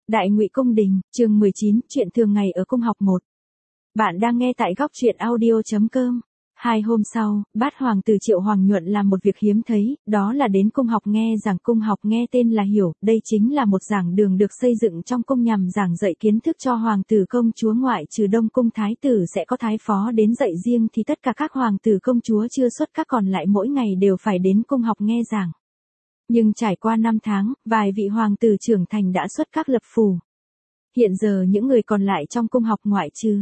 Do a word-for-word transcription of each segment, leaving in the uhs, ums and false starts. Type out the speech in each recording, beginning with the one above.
Đại Ngụy Cung Đình, chương mười chín, chuyện thường ngày ở cung học một. Bạn đang nghe tại góc truyện audio chấm com. Hai hôm sau, Bát Hoàng tử Triệu Hoàng Nhuận làm một việc hiếm thấy, đó là đến cung học nghe giảng. Cung học nghe tên là hiểu, đây chính là một giảng đường được xây dựng trong cung nhằm giảng dạy kiến thức cho hoàng tử công chúa. Ngoại trừ Đông cung thái tử sẽ có thái phó đến dạy riêng thì tất cả các hoàng tử công chúa chưa xuất các còn lại mỗi ngày đều phải đến cung học nghe giảng. Nhưng trải qua năm tháng, vài vị hoàng tử trưởng thành đã xuất các lập phủ. Hiện giờ những người còn lại trong cung học ngoại trừ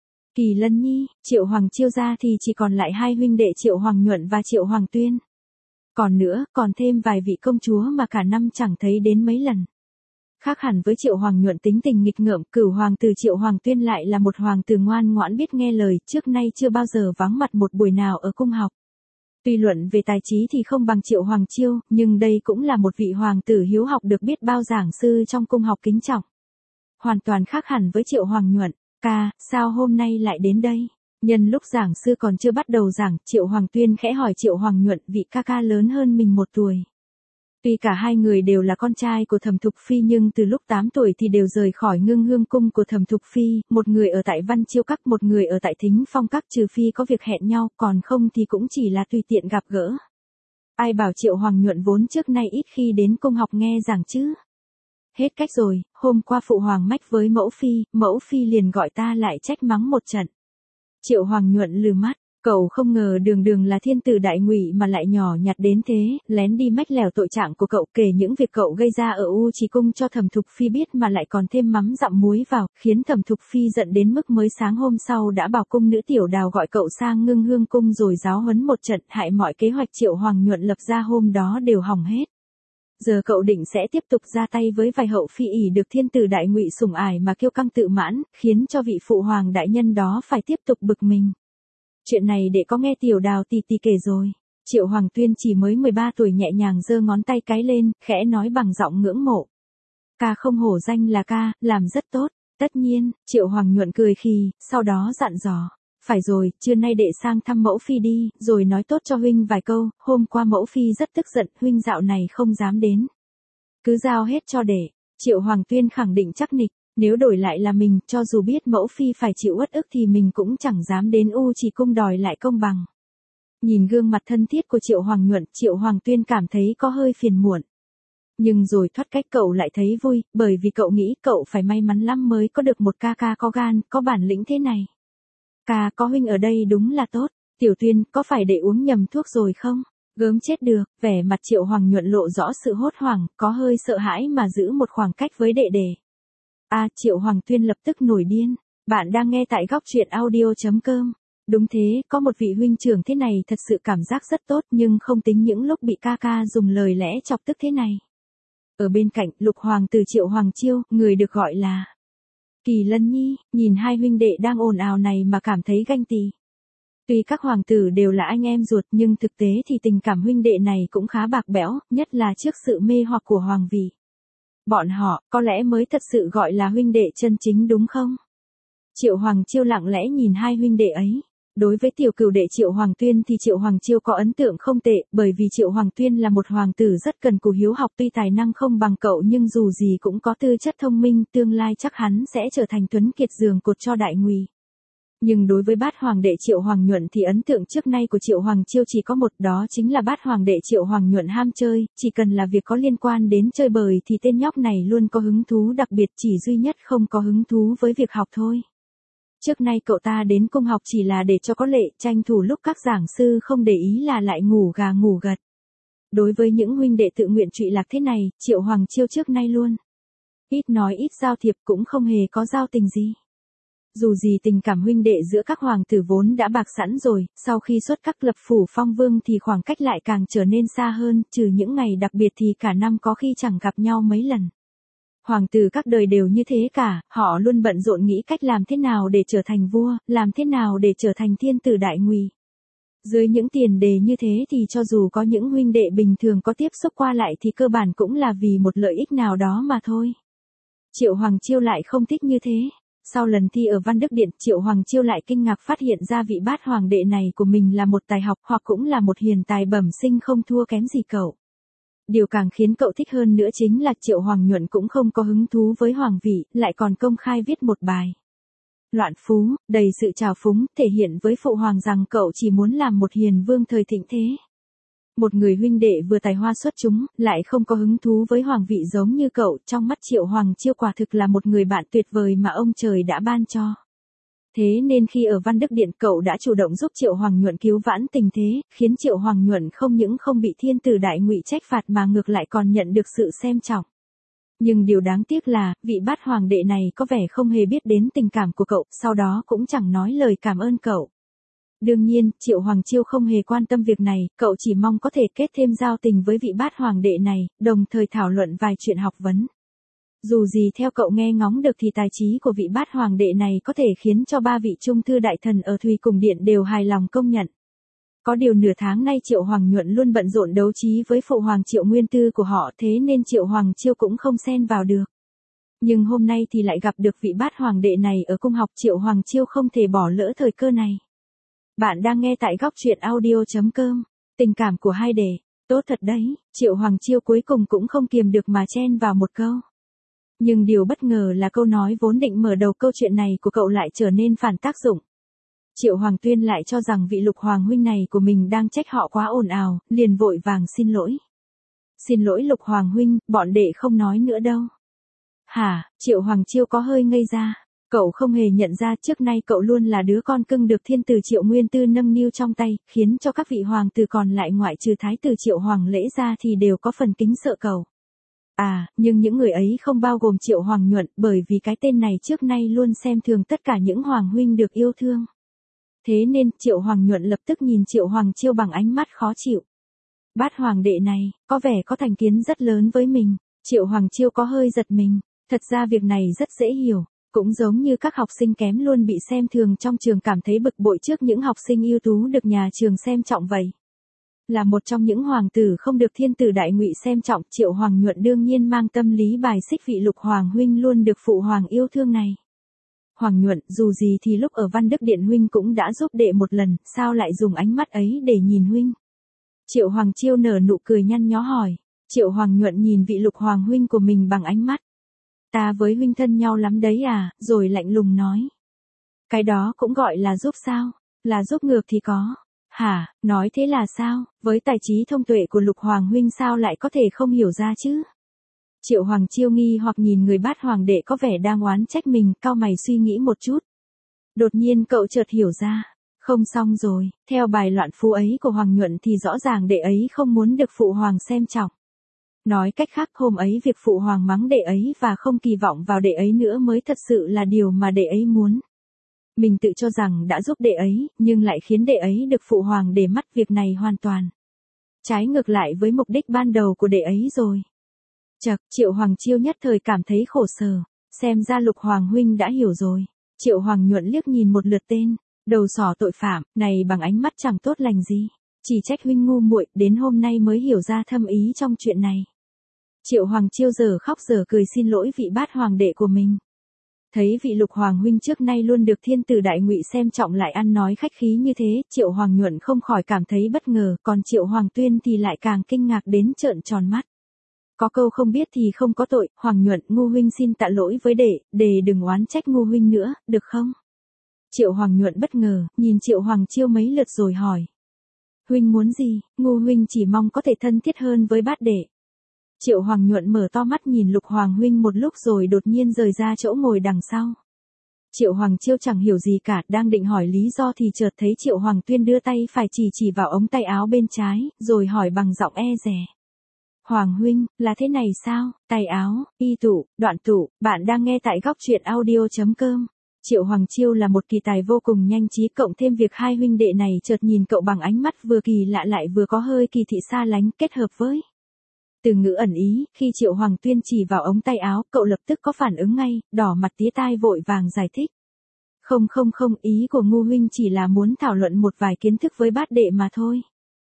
Kỳ Lân Nhi, Triệu Hoàng Chiêu ra thì chỉ còn lại hai huynh đệ Triệu Hoàng Nhuận và Triệu Hoàng Tuyên. Còn nữa, còn thêm vài vị công chúa mà cả năm chẳng thấy đến mấy lần. Khác hẳn với Triệu Hoàng Nhuận tính tình nghịch ngợm, cửu hoàng tử Triệu Hoàng Tuyên lại là một hoàng tử ngoan ngoãn biết nghe lời, trước nay chưa bao giờ vắng mặt một buổi nào ở cung học. Tuy luận về tài trí thì không bằng Triệu Hoàng Chiêu, nhưng đây cũng là một vị hoàng tử hiếu học được biết bao giảng sư trong cung học kính trọng. Hoàn toàn khác hẳn với Triệu Hoàng Nhuận. Ca, sao hôm nay lại đến đây? Nhân lúc giảng sư còn chưa bắt đầu giảng, Triệu Hoàng Tuyên khẽ hỏi Triệu Hoàng Nhuận, vị ca ca lớn hơn mình một tuổi. Tuy cả hai người đều là con trai của Thẩm Thục Phi nhưng từ lúc tám tuổi thì đều rời khỏi Ngưng Hương cung của Thẩm Thục Phi, một người ở tại Văn Chiêu các, một người ở tại Thính Phong các, trừ phi có việc hẹn nhau, còn không thì cũng chỉ là tùy tiện gặp gỡ. Ai bảo Triệu Hoàng Nhuận vốn trước nay ít khi đến cung học nghe giảng chứ? Hết cách rồi, hôm qua phụ hoàng mách với mẫu phi, mẫu phi liền gọi ta lại trách mắng một trận. Triệu Hoàng Nhuận lừ mắt, cậu không ngờ đường đường là thiên tử Đại Ngụy mà lại nhỏ nhặt đến thế, lén đi mách lèo tội trạng của cậu, kể những việc cậu gây ra ở U Trì cung cho Thẩm Thục Phi biết mà lại còn thêm mắm dặm muối vào, khiến Thẩm Thục Phi giận đến mức mới sáng hôm sau đã bảo cung nữ Tiểu Đào gọi cậu sang Ngưng Hương cung rồi giáo huấn một trận, hại mọi kế hoạch Triệu Hoàng Nhuận lập ra hôm đó đều hỏng hết. Giờ cậu định sẽ tiếp tục ra tay với vài hậu phi ỷ được thiên tử Đại Ngụy sủng ải mà kiêu căng tự mãn, khiến cho vị phụ hoàng đại nhân đó phải tiếp tục bực mình. Chuyện này để có nghe Tiểu Đào tì tì kể rồi. Triệu Hoàng Tuyên chỉ mới mười ba tuổi nhẹ nhàng giơ ngón tay cái lên, khẽ nói bằng giọng ngưỡng mộ. Ca không hổ danh là ca, làm rất tốt. Tất nhiên, Triệu Hoàng Nhuận cười khì, sau đó dặn dò. Phải rồi, trưa nay đệ sang thăm mẫu phi đi, rồi nói tốt cho huynh vài câu, hôm qua mẫu phi rất tức giận, huynh dạo này không dám đến. Cứ giao hết cho đệ. Triệu Hoàng Tuyên khẳng định chắc nịch, nếu đổi lại là mình, cho dù biết mẫu phi phải chịu uất ức thì mình cũng chẳng dám đến U Trì cung đòi lại công bằng. Nhìn gương mặt thân thiết của Triệu Hoàng Nhuận, Triệu Hoàng Tuyên cảm thấy có hơi phiền muộn. Nhưng rồi thoát cách cậu lại thấy vui, bởi vì cậu nghĩ cậu phải may mắn lắm mới có được một ca ca có gan, có bản lĩnh thế này. Ca, có huynh ở đây đúng là tốt. Tiểu Tuyên, có phải đệ uống nhầm thuốc rồi không? Gớm chết được, vẻ mặt Triệu Hoàng Nhuận lộ rõ sự hốt hoảng, có hơi sợ hãi mà giữ một khoảng cách với đệ đệ. À, Triệu Hoàng Tuyên lập tức nổi điên. Bạn đang nghe tại góc truyện audio chấm com. Đúng thế, có một vị huynh trưởng thế này thật sự cảm giác rất tốt nhưng không tính những lúc bị ca ca dùng lời lẽ chọc tức thế này. Ở bên cạnh, lục hoàng tử Triệu Hoàng Chiêu, người được gọi là Kỳ Lân Nhi, nhìn hai huynh đệ đang ồn ào này mà cảm thấy ganh tị. Tuy các hoàng tử đều là anh em ruột nhưng thực tế thì tình cảm huynh đệ này cũng khá bạc bẽo, nhất là trước sự mê hoặc của hoàng vị. Bọn họ, có lẽ mới thật sự gọi là huynh đệ chân chính đúng không? Triệu Hoàng Chiêu lặng lẽ nhìn hai huynh đệ ấy. Đối với tiểu cửu đệ Triệu Hoàng Tuyên thì Triệu Hoàng Chiêu có ấn tượng không tệ, bởi vì Triệu Hoàng Tuyên là một hoàng tử rất cần cù hiếu học, tuy tài năng không bằng cậu nhưng dù gì cũng có tư chất thông minh, tương lai chắc hắn sẽ trở thành tuấn kiệt giường cột cho Đại Ngụy. Nhưng đối với Bát Hoàng đệ Triệu Hoàng Nhuận thì ấn tượng trước nay của Triệu Hoàng Chiêu chỉ có một, đó chính là Bát Hoàng đệ Triệu Hoàng Nhuận ham chơi, chỉ cần là việc có liên quan đến chơi bời thì tên nhóc này luôn có hứng thú đặc biệt, chỉ duy nhất không có hứng thú với việc học thôi. Trước nay cậu ta đến cung học chỉ là để cho có lệ, tranh thủ lúc các giảng sư không để ý là lại ngủ gà ngủ gật. Đối với những huynh đệ tự nguyện trụy lạc thế này, Triệu Hoàng Chiêu trước nay luôn ít nói ít giao thiệp, cũng không hề có giao tình gì. Dù gì tình cảm huynh đệ giữa các hoàng tử vốn đã bạc sẵn rồi, sau khi xuất các lập phủ phong vương thì khoảng cách lại càng trở nên xa hơn, trừ những ngày đặc biệt thì cả năm có khi chẳng gặp nhau mấy lần. Hoàng tử các đời đều như thế cả, họ luôn bận rộn nghĩ cách làm thế nào để trở thành vua, làm thế nào để trở thành thiên tử Đại Ngụy. Dưới những tiền đề như thế thì cho dù có những huynh đệ bình thường có tiếp xúc qua lại thì cơ bản cũng là vì một lợi ích nào đó mà thôi. Triệu Hoàng Chiêu lại không thích như thế. Sau lần thi ở Văn Đức Điện, Triệu Hoàng Chiêu lại kinh ngạc phát hiện ra vị Bát Hoàng đệ này của mình là một tài học hoặc cũng là một hiền tài bẩm sinh không thua kém gì cậu. Điều càng khiến cậu thích hơn nữa chính là Triệu Hoàng Nhuận cũng không có hứng thú với hoàng vị, lại còn công khai viết một bài loạn phú, đầy sự trào phúng, thể hiện với phụ hoàng rằng cậu chỉ muốn làm một hiền vương thời thịnh thế. Một người huynh đệ vừa tài hoa xuất chúng, lại không có hứng thú với hoàng vị giống như cậu, trong mắt Triệu Hoàng Chiêu quả thực là một người bạn tuyệt vời mà ông trời đã ban cho. Thế nên khi ở Văn Đức Điện cậu đã chủ động giúp Triệu Hoàng Nhuận cứu vãn tình thế, khiến Triệu Hoàng Nhuận không những không bị thiên tử đại ngụy trách phạt mà ngược lại còn nhận được sự xem trọng. Nhưng điều đáng tiếc là, vị bát hoàng đệ này có vẻ không hề biết đến tình cảm của cậu, sau đó cũng chẳng nói lời cảm ơn cậu. Đương nhiên, Triệu Hoàng Chiêu không hề quan tâm việc này, cậu chỉ mong có thể kết thêm giao tình với vị bát hoàng đệ này, đồng thời thảo luận vài chuyện học vấn. Dù gì theo cậu nghe ngóng được thì tài trí của vị bát hoàng đệ này có thể khiến cho ba vị trung thư đại thần ở Thùy Cùng Điện đều hài lòng công nhận. Có điều nửa tháng nay Triệu Hoàng Nhuận luôn bận rộn đấu trí với phụ hoàng Triệu Nguyên Tư của họ, thế nên Triệu Hoàng Chiêu cũng không xen vào được. Nhưng hôm nay thì lại gặp được vị bát hoàng đệ này ở cung học, Triệu Hoàng Chiêu không thể bỏ lỡ thời cơ này. Bạn đang nghe tại góc truyện audio chấm com. Tình cảm của hai đệ, tốt thật đấy, Triệu Hoàng Chiêu cuối cùng cũng không kiềm được mà chen vào một câu. Nhưng điều bất ngờ là câu nói vốn định mở đầu câu chuyện này của cậu lại trở nên phản tác dụng. Triệu Hoàng Tuyên lại cho rằng vị Lục Hoàng huynh này của mình đang trách họ quá ồn ào, liền vội vàng xin lỗi. Xin lỗi Lục Hoàng huynh, bọn đệ không nói nữa đâu. Hả, Triệu Hoàng Chiêu có hơi ngây ra. Cậu không hề nhận ra trước nay cậu luôn là đứa con cưng được thiên tử Triệu Nguyên Tư nâng niu trong tay, khiến cho các vị hoàng tử còn lại ngoại trừ thái tử Triệu Hoàng Lễ ra thì đều có phần kính sợ cậu. À, nhưng những người ấy không bao gồm Triệu Hoàng Nhuận, bởi vì cái tên này trước nay luôn xem thường tất cả những hoàng huynh được yêu thương. Thế nên, Triệu Hoàng Nhuận lập tức nhìn Triệu Hoàng Chiêu bằng ánh mắt khó chịu. Bát hoàng đệ này, có vẻ có thành kiến rất lớn với mình. Triệu Hoàng Chiêu có hơi giật mình. Thật ra việc này rất dễ hiểu. Cũng giống như các học sinh kém luôn bị xem thường trong trường cảm thấy bực bội trước những học sinh ưu tú được nhà trường xem trọng vậy. Là một trong những hoàng tử không được thiên tử đại ngụy xem trọng, Triệu Hoàng Nhuận đương nhiên mang tâm lý bài xích vị Lục Hoàng huynh luôn được phụ hoàng yêu thương này. Hoàng Nhuận, dù gì thì lúc ở Văn Đức Điện huynh cũng đã giúp đệ một lần, sao lại dùng ánh mắt ấy để nhìn huynh? Triệu Hoàng Chiêu nở nụ cười nhăn nhó hỏi. Triệu Hoàng Nhuận nhìn vị Lục Hoàng huynh của mình bằng ánh mắt. Ta với huynh thân nhau lắm đấy à, rồi lạnh lùng nói. Cái đó cũng gọi là giúp sao? Là giúp ngược thì có. Hả, nói thế là sao? Với tài trí thông tuệ của Lục Hoàng huynh sao lại có thể không hiểu ra chứ? Triệu Hoàng Chiêu nghi hoặc nhìn người bát hoàng đệ có vẻ đang oán trách mình, cau mày suy nghĩ một chút. Đột nhiên cậu chợt hiểu ra. Không xong rồi, theo bài loạn phú ấy của Hoàng Nhuận thì rõ ràng đệ ấy không muốn được phụ hoàng xem trọng. Nói cách khác hôm ấy việc phụ hoàng mắng đệ ấy và không kỳ vọng vào đệ ấy nữa mới thật sự là điều mà đệ ấy muốn. Mình tự cho rằng đã giúp đệ ấy, nhưng lại khiến đệ ấy được phụ hoàng để mắt, việc này hoàn toàn trái ngược lại với mục đích ban đầu của đệ ấy rồi. Chậc, Triệu Hoàng Chiêu nhất thời cảm thấy khổ sở, xem ra Lục Hoàng huynh đã hiểu rồi. Triệu Hoàng Nhuận liếc nhìn một lượt tên đầu sỏ tội phạm này bằng ánh mắt chẳng tốt lành gì, chỉ trách huynh ngu muội, đến hôm nay mới hiểu ra thâm ý trong chuyện này. Triệu Hoàng Chiêu giờ khóc giờ cười xin lỗi vị bát hoàng đệ của mình. Thấy vị Lục Hoàng huynh trước nay luôn được thiên tử đại ngụy xem trọng lại ăn nói khách khí như thế, Triệu Hoàng Nhuận không khỏi cảm thấy bất ngờ, còn Triệu Hoàng Tuyên thì lại càng kinh ngạc đến trợn tròn mắt. Có câu không biết thì không có tội, Hoàng Nhuận, ngu huynh xin tạ lỗi với đệ, đệ đừng oán trách ngu huynh nữa, được không? Triệu Hoàng Nhuận bất ngờ, nhìn Triệu Hoàng Chiêu mấy lượt rồi hỏi. Huynh muốn gì? Ngu huynh chỉ mong có thể thân thiết hơn với bát đệ. Triệu Hoàng Nhuận mở to mắt nhìn Lục Hoàng huynh một lúc rồi đột nhiên rời ra chỗ ngồi đằng sau. Triệu Hoàng Chiêu chẳng hiểu gì cả, đang định hỏi lý do thì chợt thấy Triệu Hoàng Tuyên đưa tay phải chỉ chỉ vào ống tay áo bên trái, rồi hỏi bằng giọng e dè. Hoàng huynh, là thế này sao? Tay áo, y tụ, đoạn tụ, bạn đang nghe tại góc truyện audio chấm com. Triệu Hoàng Chiêu là một kỳ tài vô cùng nhanh trí, cộng thêm việc hai huynh đệ này chợt nhìn cậu bằng ánh mắt vừa kỳ lạ lại vừa có hơi kỳ thị xa lánh, kết hợp với từ ngữ ẩn ý, khi Triệu Hoàng Tuyên chỉ vào ống tay áo, cậu lập tức có phản ứng ngay, đỏ mặt tía tai vội vàng giải thích. Không không không, ý của ngu huynh chỉ là muốn thảo luận một vài kiến thức với bát đệ mà thôi.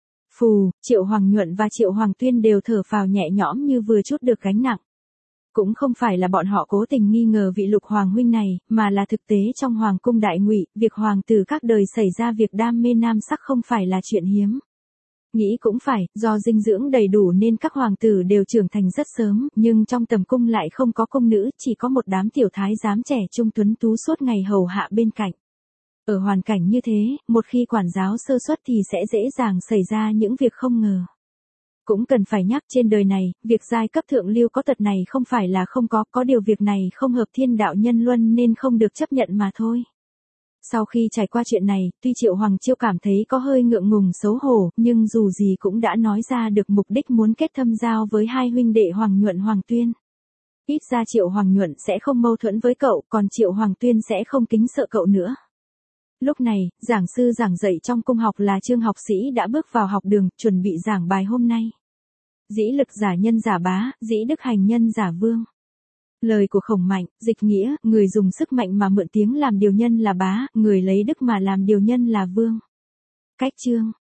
Phù, Triệu Hoàng Nhuận và Triệu Hoàng Tuyên đều thở phào nhẹ nhõm như vừa trút được gánh nặng. Cũng không phải là bọn họ cố tình nghi ngờ vị Lục Hoàng huynh này, mà là thực tế trong Hoàng cung đại ngụy, việc hoàng tử các đời xảy ra việc đam mê nam sắc không phải là chuyện hiếm. Nghĩ cũng phải, do dinh dưỡng đầy đủ nên các hoàng tử đều trưởng thành rất sớm, nhưng trong tầm cung lại không có cung nữ, chỉ có một đám tiểu thái giám trẻ trung tuấn tú suốt ngày hầu hạ bên cạnh. Ở hoàn cảnh như thế, một khi quản giáo sơ suất thì sẽ dễ dàng xảy ra những việc không ngờ. Cũng cần phải nhắc trên đời này, việc giai cấp thượng lưu có tật này không phải là không có, có điều việc này không hợp thiên đạo nhân luân nên không được chấp nhận mà thôi. Sau khi trải qua chuyện này, tuy Triệu Hoàng Chiêu cảm thấy có hơi ngượng ngùng xấu hổ, nhưng dù gì cũng đã nói ra được mục đích muốn kết thâm giao với hai huynh đệ Hoàng Nhuận Hoàng Tuyên. Ít ra Triệu Hoàng Nhuận sẽ không mâu thuẫn với cậu, còn Triệu Hoàng Tuyên sẽ không kính sợ cậu nữa. Lúc này, giảng sư giảng dạy trong cung học là Trương học sĩ đã bước vào học đường, chuẩn bị giảng bài hôm nay. Dĩ lực giả nhân giả bá, dĩ đức hành nhân giả vương. Lời của Khổng Mạnh, dịch nghĩa, người dùng sức mạnh mà mượn tiếng làm điều nhân là bá, người lấy đức mà làm điều nhân là vương. Cách chương